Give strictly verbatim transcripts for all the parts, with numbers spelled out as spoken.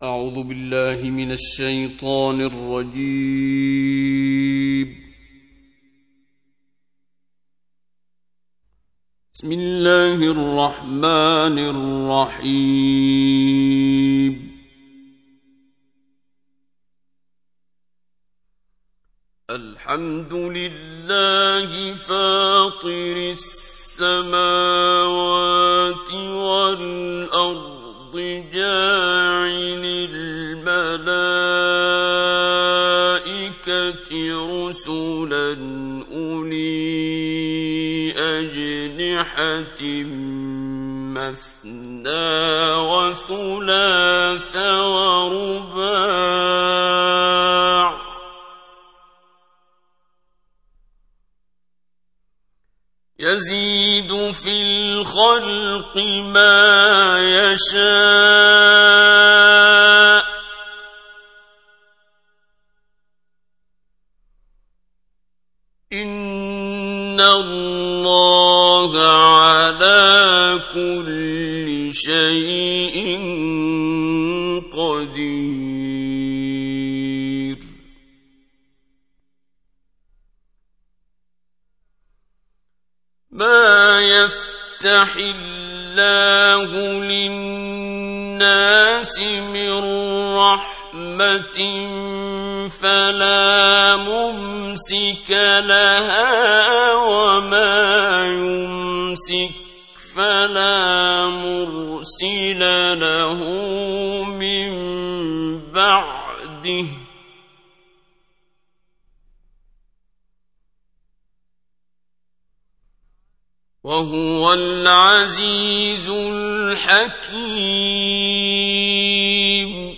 أعوذ بالله من الشيطان الرجيم. بسم الله الرحمن الرحيم. الحمد لله فاطر السماوات والأرض جاعل الملائكة رسلا أولي أجنحة مثنى وثلاث ورباع يزيد في الخلق ما يشاء إن الله على كل شيء قدير. ما يفتح الله للناس من رحمة فلا ممسك لها وما يمسك فلا مرسل له من بعده وهو العزيز الحكيم.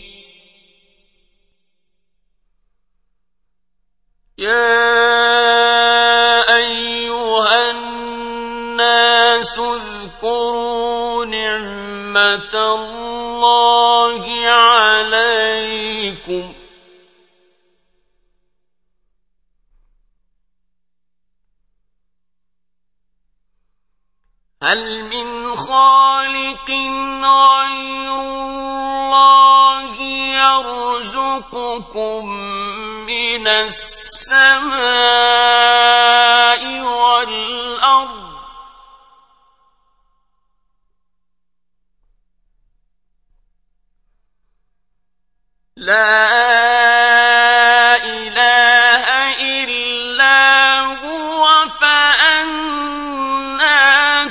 يا أيها الناس اذكروا نعمة الله عليكم هل من خالق غير الله يرزقكم من السماء والأرض لا إله إلا هو فأنى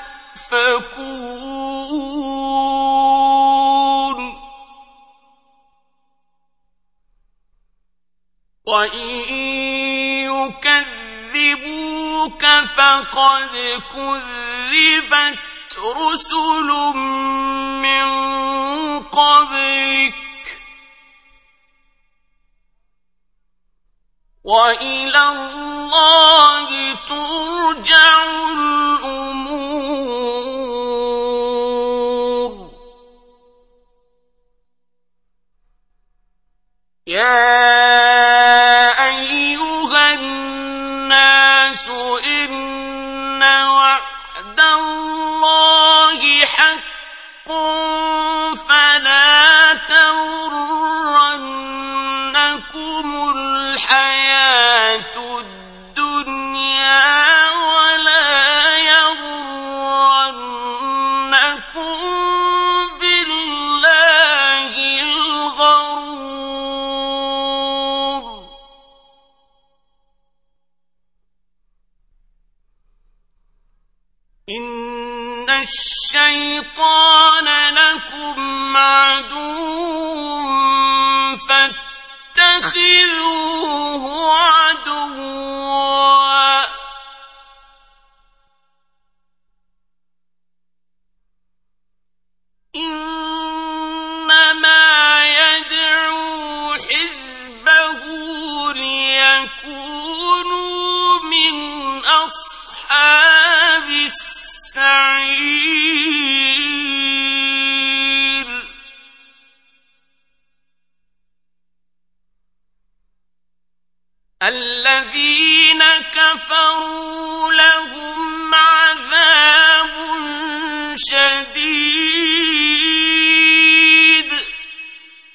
تؤفكون. وإن يكذبوك فقد كذبت رسل من قبلك وإلى الله ترجع الأمور. يا أيها الناس إن وعد الله حق فلا تغرنكم الحياة الدنيا ولا يغرنكم بالله الغرور. إن الشيطان لكم عدو فاتخذوه عدوا إنما يدعو حزبه ليكونوا من أصحاب السعير. الذين كفروا لهم عذاب شديد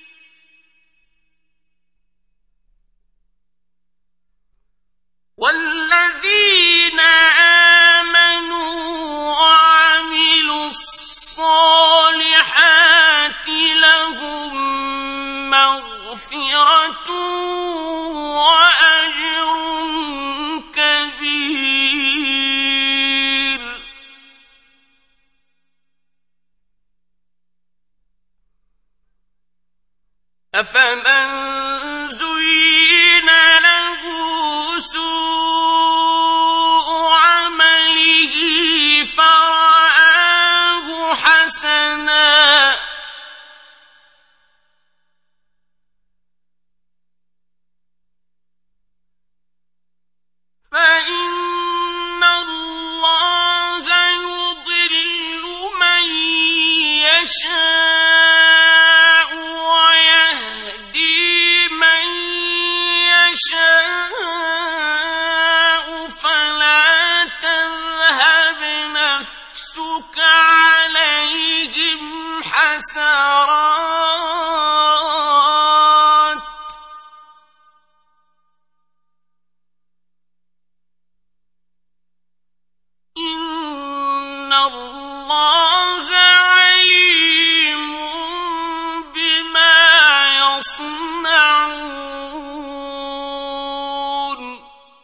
أفمن زين له سوء عمله فرآه حسنا فإن الله يضل من يشاء ويهدي من يشاء فلا تذهب نفسك عليهم حسرات إن الله عليم بما يصنعون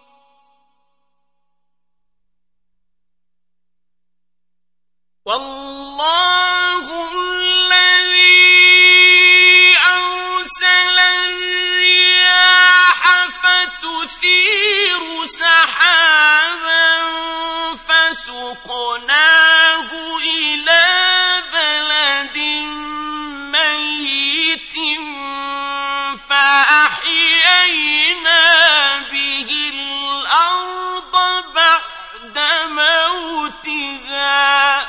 والله الذي أرسل الرياح فتثير سحابا فسقناه إلى بلد ميت فأحيينا به الأرض بعد موتها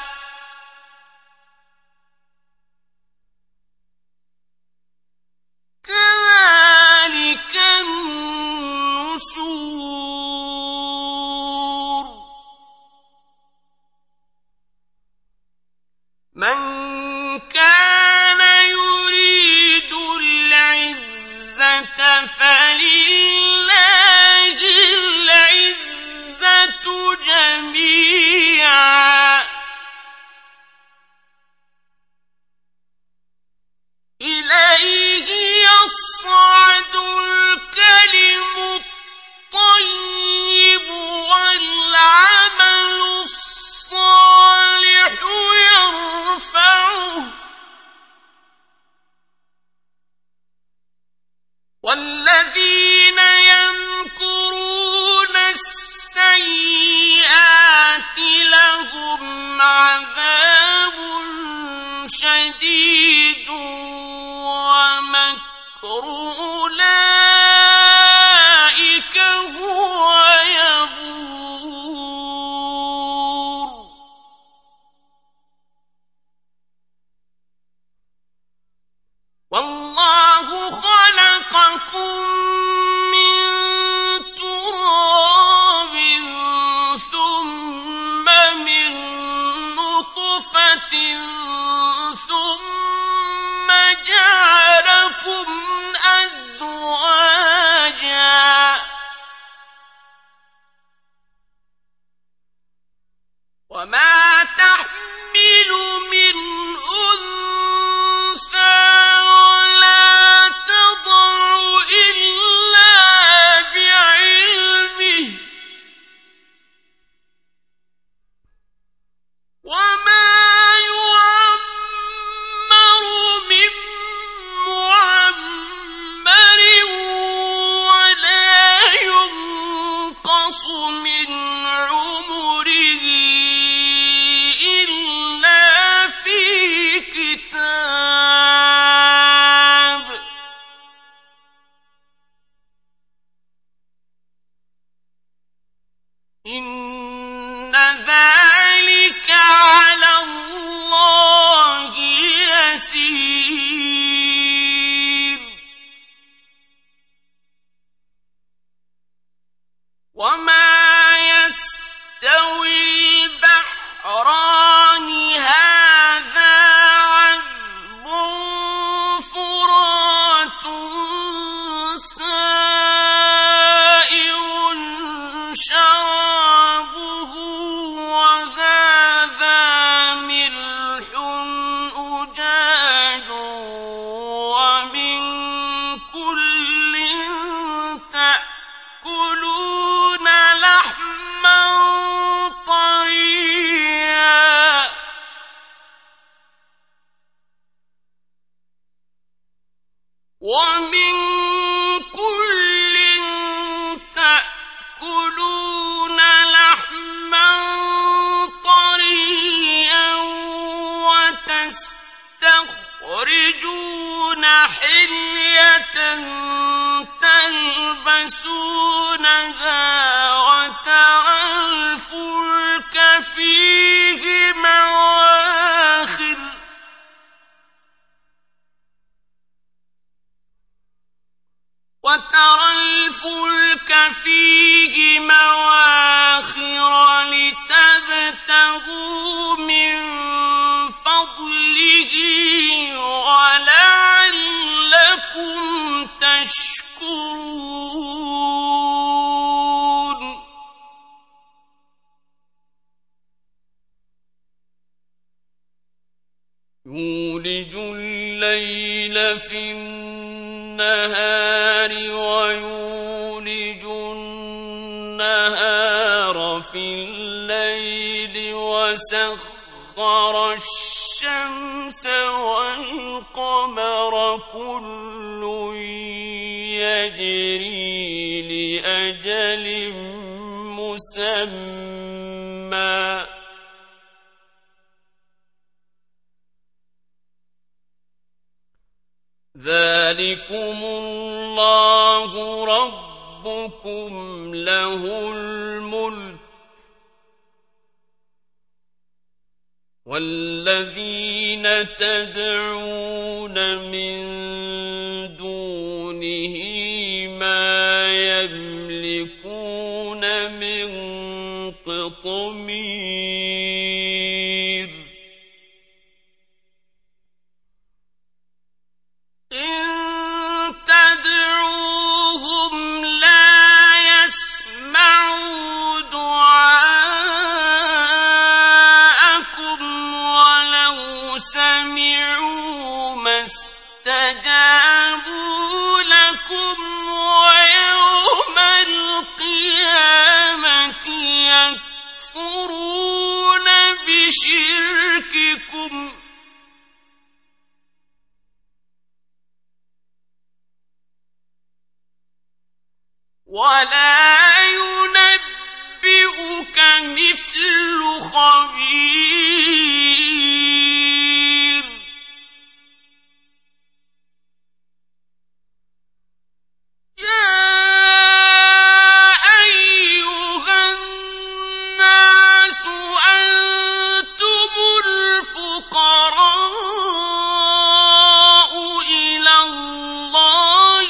كذلك النشور من كان يريد العزة فلله العزة جميعا إليه يصعد الكلم الطيب والعمل الصالح يرفعه والذين يمكرون السيئات لهم عذاب شديد ومكر أولئك هو يبور والله خلقكم من تراب ثم من نطفة ثم جعلكم أزواجا وما تحمل من أنثى ولا تضع إلا بعلمه وما يعمر من معمر ولا ينقص من عمره إلا في كتاب إن ذلك على الله يسير وما يستوي البحران هذا عذب فرات سائغ شرابه وهذا ملح أجاج ومن كل تأكلون لحما طريا وتستخرجون حلية تلبسونها وترى الفلك فيه مواخر وترى الفلك فيه مواخر لتبتغوا من فضله ولعلكم تشكرون. يولج الليل في النهار ويولج النهار في الليل وسخر الشمس والقمر كل يجري لأجل مسمى ذلكم الله ربكم له الملك والذين تدعون من دونه ما يملكون من قطمير. إن تدعوهم لا يسمعوا دعاءكم ولو سمعوا ما استجابوا لكم ويوم القيامة يكفرون بشرككم ولا ينبئك مثل خبير. يا أيها الناس أنتم الفقراء إلى الله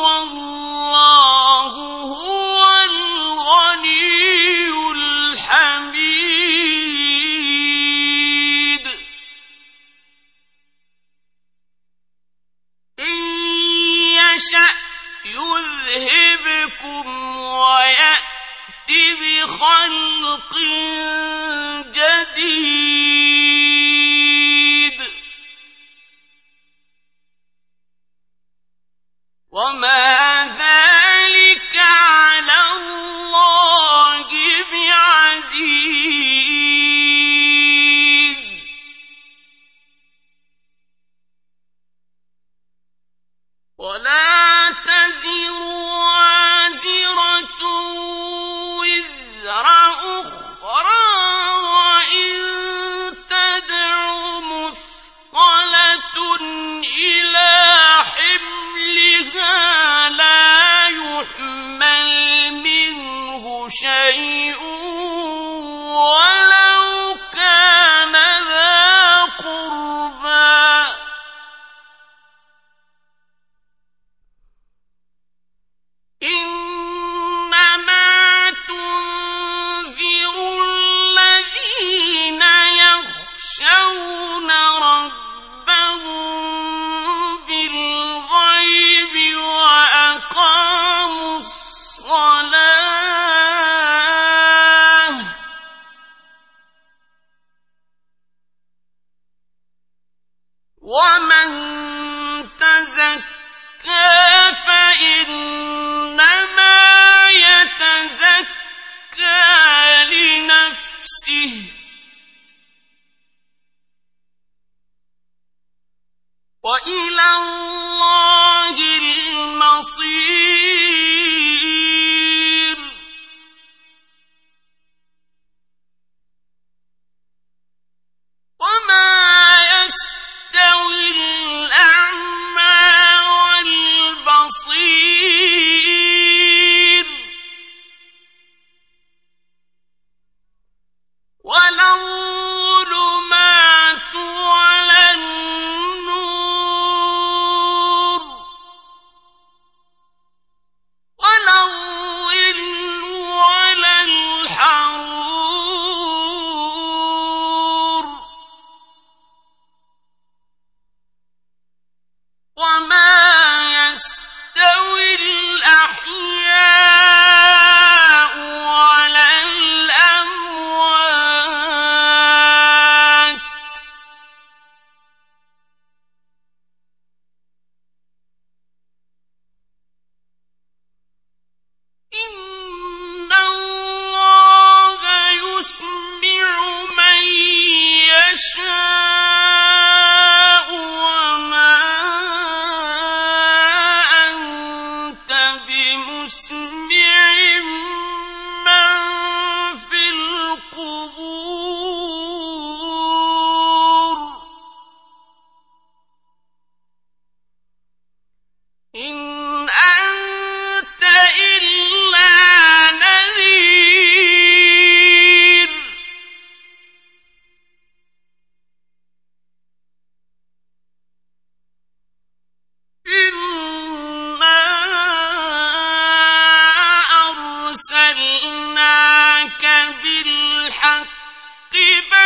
والله هو الغني الحميد. إن يشأ يذهبكم ويأت بخلق جديد وما ذلك على الله بعزيز. ولا تزر وازرة وزر أخرى وإن تدع مثقلة إلى حملها لا يحمل منه شيء ولو كان ذا قربى. إنما تنذر الذين يخشون ربهم بالغيب وأقاموا الصلاة ومن تزكى فإنما يتزكى لنفسه وإلى الله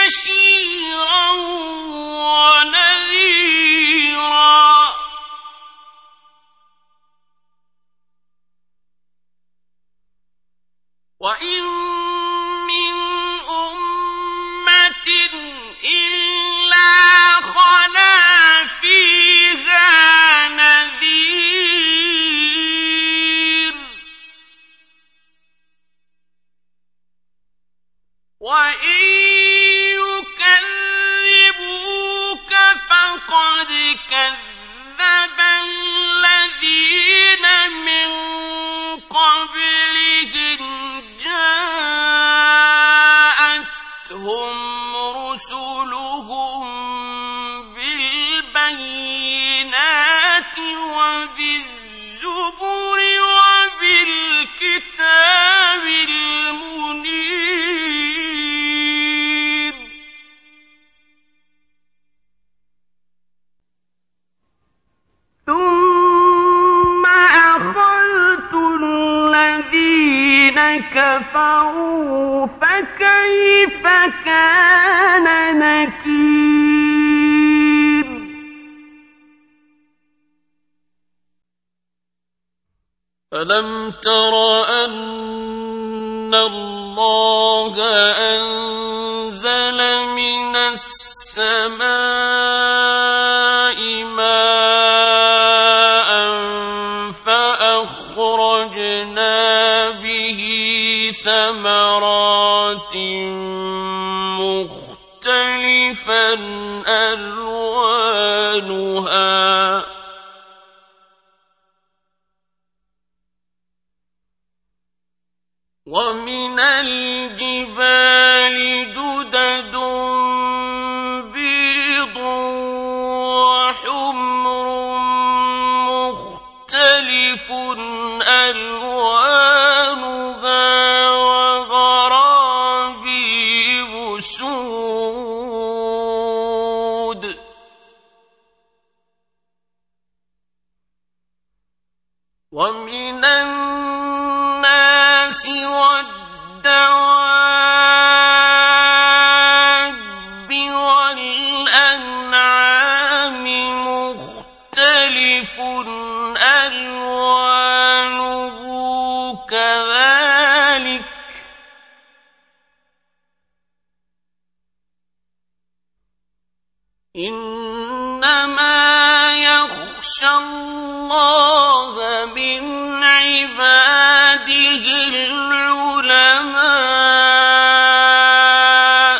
بشيرا ونذيرا وإن من أمة إلا خلا فيها نذير وإن يكذبوك فقد كذب الذين من قبلهم جاءتهم رسلهم بالبينات وبالزبر وبالكتاب المنير ثم أخذت الذين كفروا فكيف كان نكير ألم تر أن الله أنزل من السماء ماء فأخرجنا به ثمرات مختلفا ألوانها ومن الجبال جدد بيض وحمر مختلف ألوانها وغرابيب سود ومن الناس والدواب والأنعام مختلف ألوانه كذلك إنما يخشى الله من عباده العلماء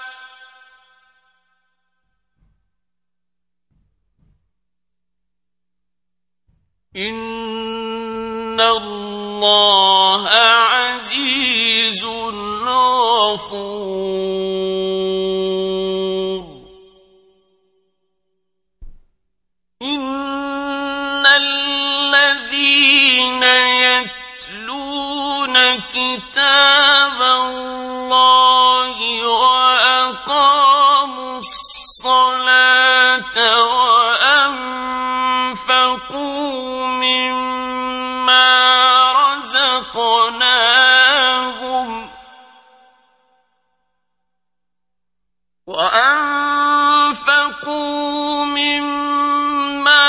إن الله عزيز غفور إن الذين يتلون كتاب الله وأقاموا الصلاة وأنفقوا مما رزقناهم وأنفقوا مما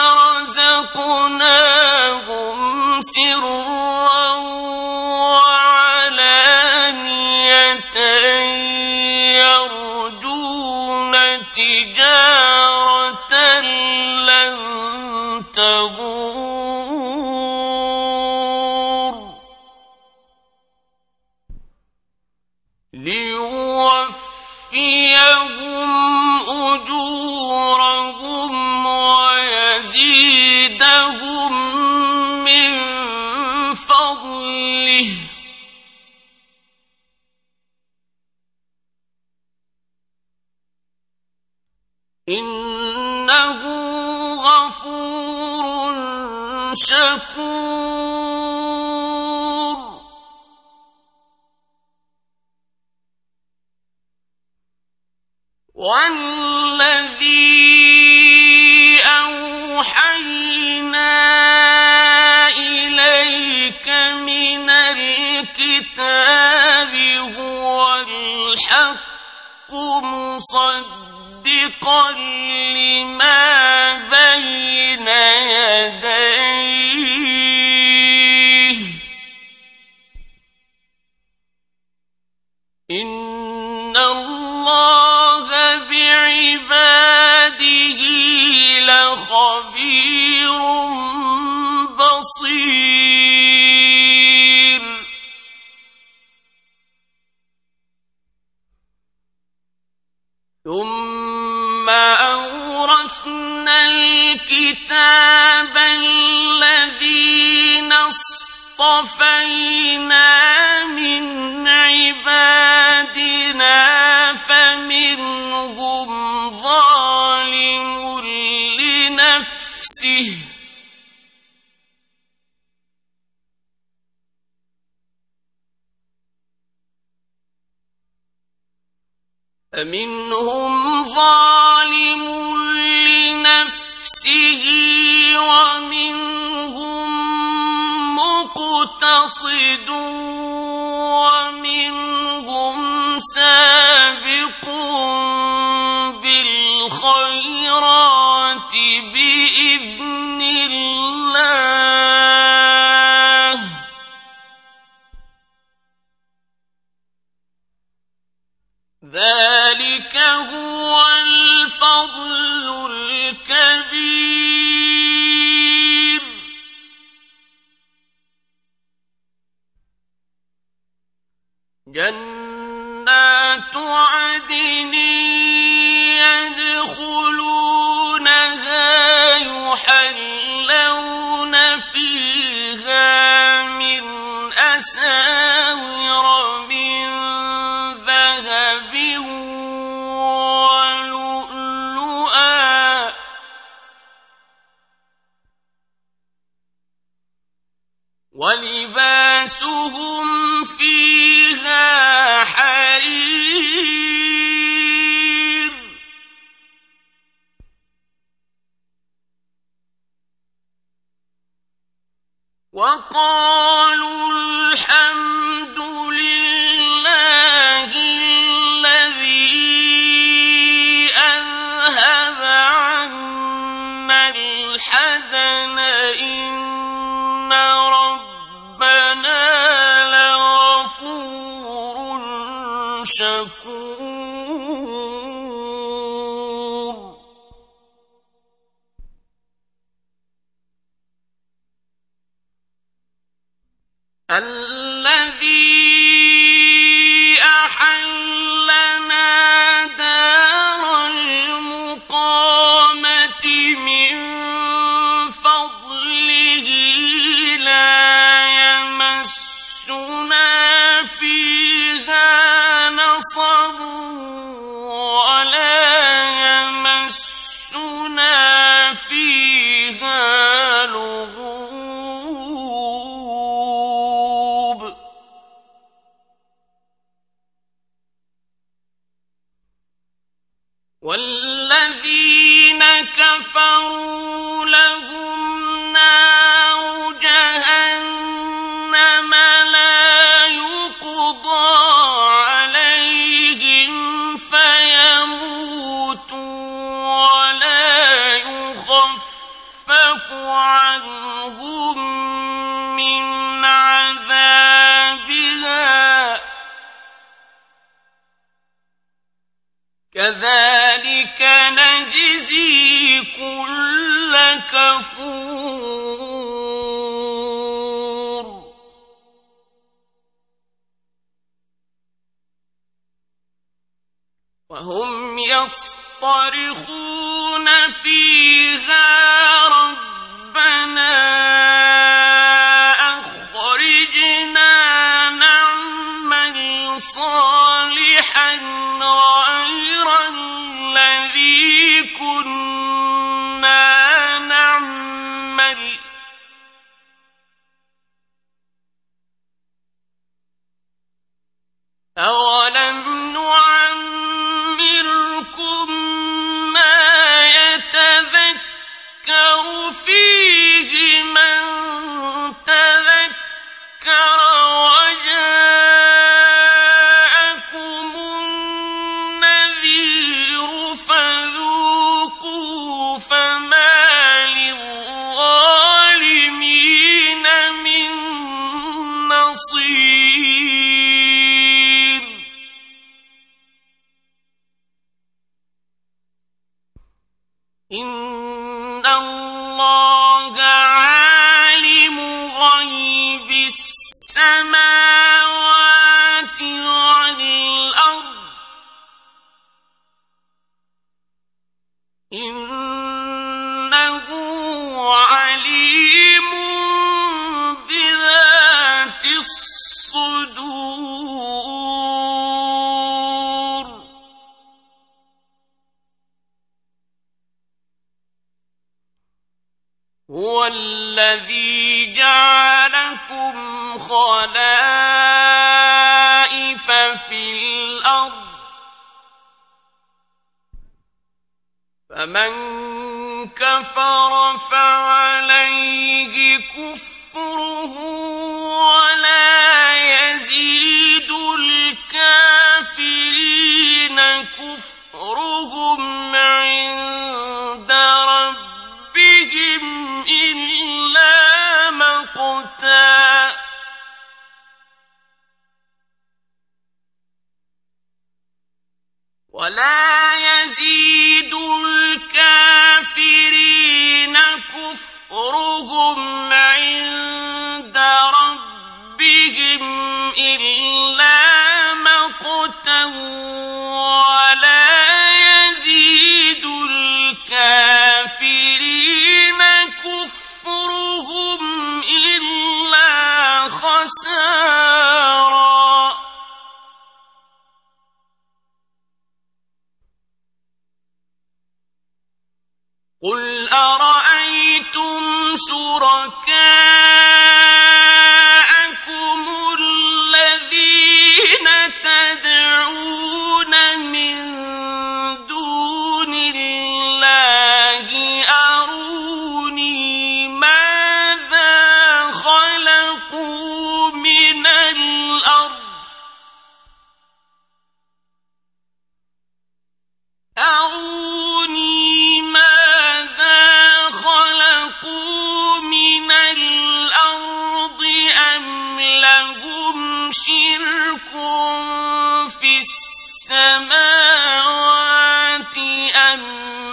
رزقناهم سرا وعلانية يرجون تجارة لن تبور ليوفيهم أجورهم ويزيدهم من فضله إنه غفور شكور والذي أوحينا إليك من الكتاب هو الحق مصدقا لما بين يديه إن الله بعباده لخبير بصير ثم أورثنا الكتاب الذين اصطفينا من عبادنا فمنهم ظالم لنفسه فمنهم ظالم لنفسه ومنهم مقتصد ومنهم سابق بالخيرات بإذن الله ذلك هو الفضل الكبير جنات عدن يدخلونها يحلون فيها من أساور من ذهب ولؤلؤا ولباسهم فيها حرير وقالوا الحمد لله الذي أذهب عنا الحزن إن ربنا لغفور شكور الذي أحلنا دار المقامة من فضله لا يمسنا فيها نصب ولا يمسنا فيها لغوب والذين كفروا لهم نار جهنم لا يقضى عليهم فيموتوا ولا يخفف عنهم من عذابها كذلك نجزي كل كفور وهم يصطرخون فيها ربنا أخرجنا نعمل صالحا غير الذي كنا نعمل أولم نعمركم ما يتذكر اللَّهَ عَالِمُ غَيْبِ السَّمَاوَاتِ وَالْأَرْضِ إِنَّهُ عَلِيمٌ بِذَاتِ الصُّدُورِ هُوَ الَّذِي جَعَلَكُمْ خَلَائِفَ فِي الْأَرْضِ فَمَن كَفَرَ فَعَلَيْهِ كُفْرُهُ وَلَا يَزِيدُ الْكَافِرِينَ كُفْرُهُمْ عِندَ رَبِّهِمْ إِلَّا مَقْتًا وَلَا يَزِيدُ الْكَافِرِينَ كُفْرُهُمْ عِندَ رَبِّهِمْ إِلَّا مَقْتًا وَلَا يَزِيدُ الْكَافِرِينَ كُفْرُهُمْ إِلَّا خَسَارًا قُلْ أَرَأَيْتُمْ شُرَكَاءَكُمُ الَّذِينَ تَدْعُونَ مِن دُونِ اللَّهِ أَرُونِي مَاذَا خَلَقُوا مِنَ الْأَرْضِ أَرُونِي مِنَ الْأَرْضِ أَمْ لَهُمْ شِرْكٌ فِي السَّمَاوَاتِ أَمْ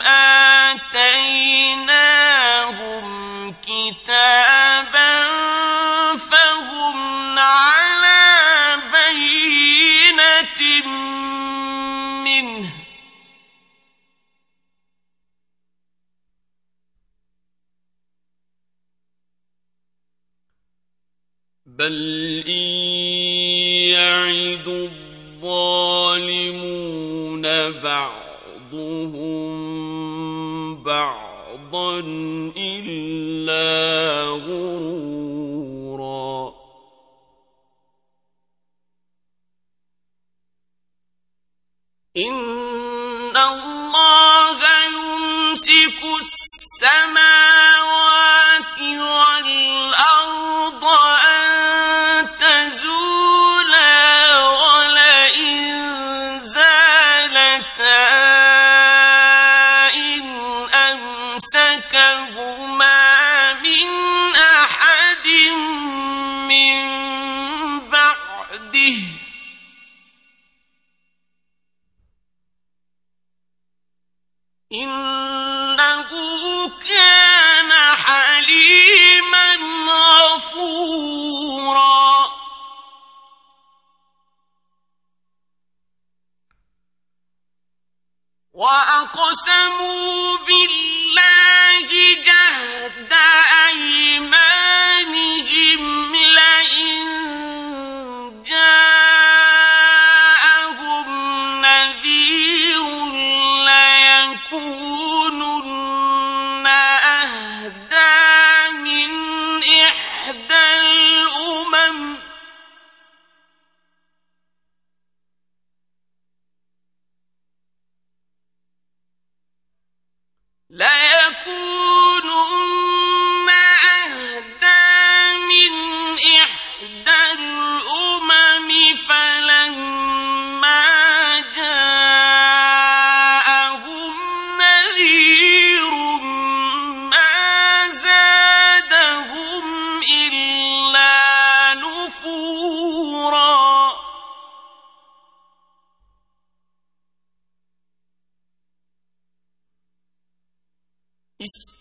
آتَيْنَاهُمْ كِتَابًا فَهُمْ عَلَىٰ بَيِّنَةٍ مِّنْهُ بَلْ إِن يَعِدُ الظَّالِمُونَ بَعْضُهُم بَعْضًا إِلَّا غُرُورًا إِنَّ اللَّهَ يُمْسِكُ السَّمَاوَاتِ وَالْأَرْضَ أَن تَزُولَا وَلَئِن زَالَتَا إِنْ أَمْسَكَهُمَا مِنْ أَحَدٍ مِّن بَعْدِهِ إِنَّهُ كَانَ حَلِيمًا غَفُورًا وَأَقْسَمُوا بِاللَّهِ جَهْدَ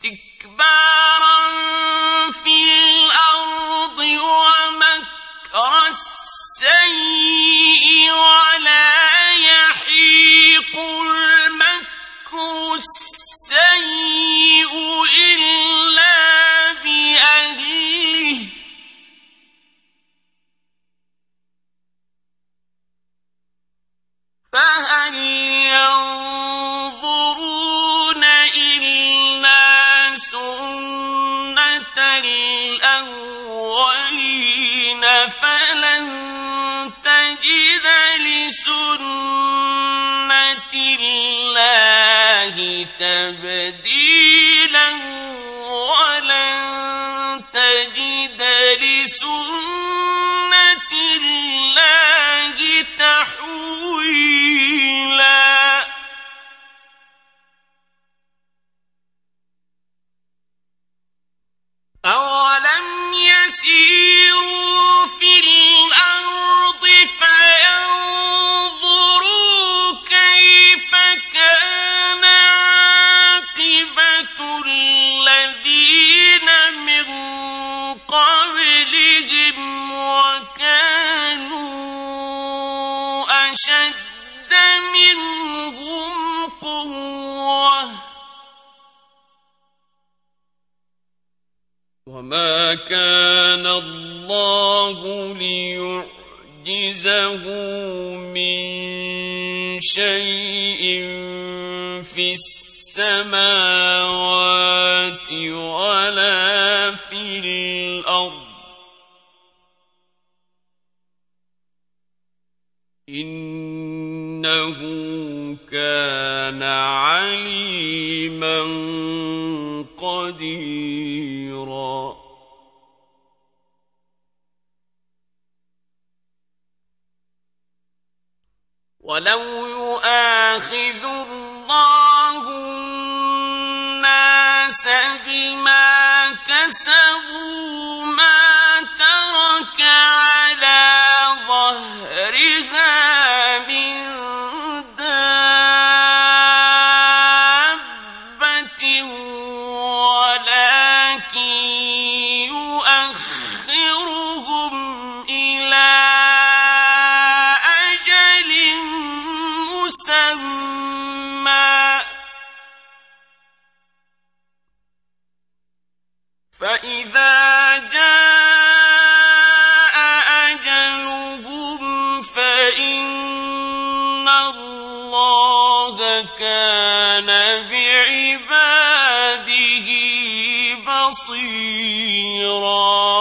اسْتِكْبَارًا فِي الْأَرْضِ وَمَكْرَ السَّيِّئِ وَلَا يَحِيقُ الْمَكْرُ السَّيِّئُ إِلَّا بِأَهْلِهِ فَهَلْ يَنظُرُونَ إِلَّا سُنَّةَ الْأَوَّلِينَ فَلَن تَجِدَ لِسُنَّةِ اللَّهِ تَبْدِيلًا وَلَن تَجِدَ لِسُنَّةِ اللَّهِ تَحْوِيلًا أَوَلَمْ يَسِيرُوا فِي الْأَرْضِ فَيَنظُرُوا كَيْفَ كَانَ عَاقِبَةُ الَّذِينَ مِن قَبْلِهِمْ وَكَانُوا أَشَدَّ مِنْهُمْ قُوَّةً وَمَا كَانَ اللَّهُ لِيُعْجِزَهُ مِنْ شَيْءٍ فِي السَّمَاوَاتِ وَلَا فِي الْأَرْضِ إِنَّهُ كَانَ عَلِيمًا قَدِيرًا وَلَوْ يُؤَاخِذُ اللَّهُ النَّاسَ بِمَا كَسَبُوا مَا تَرَكَ عَلَى ظَهْرِهَا مِن دَابَّةٍ وَلَكِن يُؤَخِّرُهُمْ إِلَىٰ أَجَلٍ مُّسَمًّى فَإِذَا جَاءَ أَجَلُهُمْ فَإِنَّ اللَّهَ كَانَ بِعِبَادِهِ بَصِيرًا